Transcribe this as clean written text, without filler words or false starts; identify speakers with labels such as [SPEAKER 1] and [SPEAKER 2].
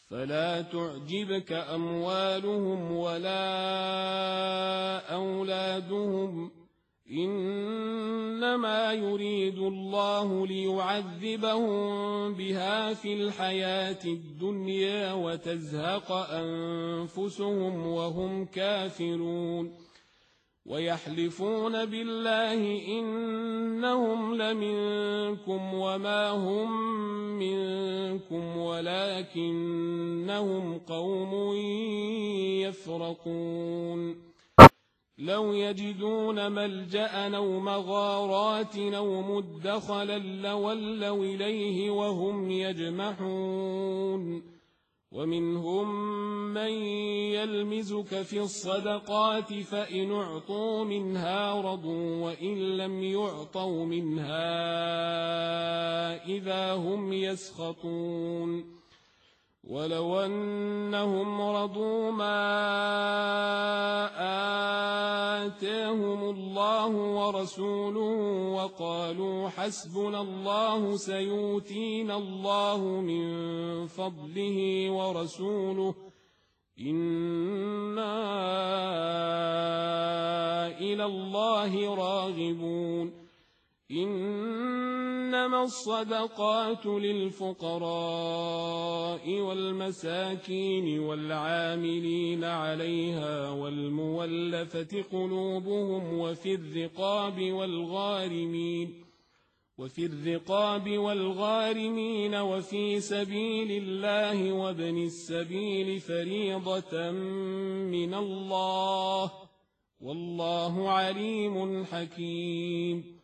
[SPEAKER 1] فلا تعجبك أموالهم ولا أولادهم، إنما يريد الله ليعذبهم بها في الحياة الدنيا وتزهق أنفسهم وهم كافرون. ويحلفون بالله إنهم لمنكم وما هم منكم ولكنهم قوم يفرقون. لو يجدون ملجأ أو مغارات أو مدخلا لولوا إليه وهم يجمحون. ومنهم من يلمزك في الصدقات فإن أعطوا منها رضوا وإن لم يعطوا منها إذا هم يسخطون. ولو أنهم رضوا ما آتاهم الله ورسوله وقالوا حسبنا الله سيؤتينا الله من فضله ورسوله إنا إلى الله راغبون. إنما الصدقات للفقراء والمساكين والعاملين عليها والمولفة قلوبهم وفي الرقاب والغارمين وفي سبيل الله وابن السبيل فريضة من الله والله عليم حكيم.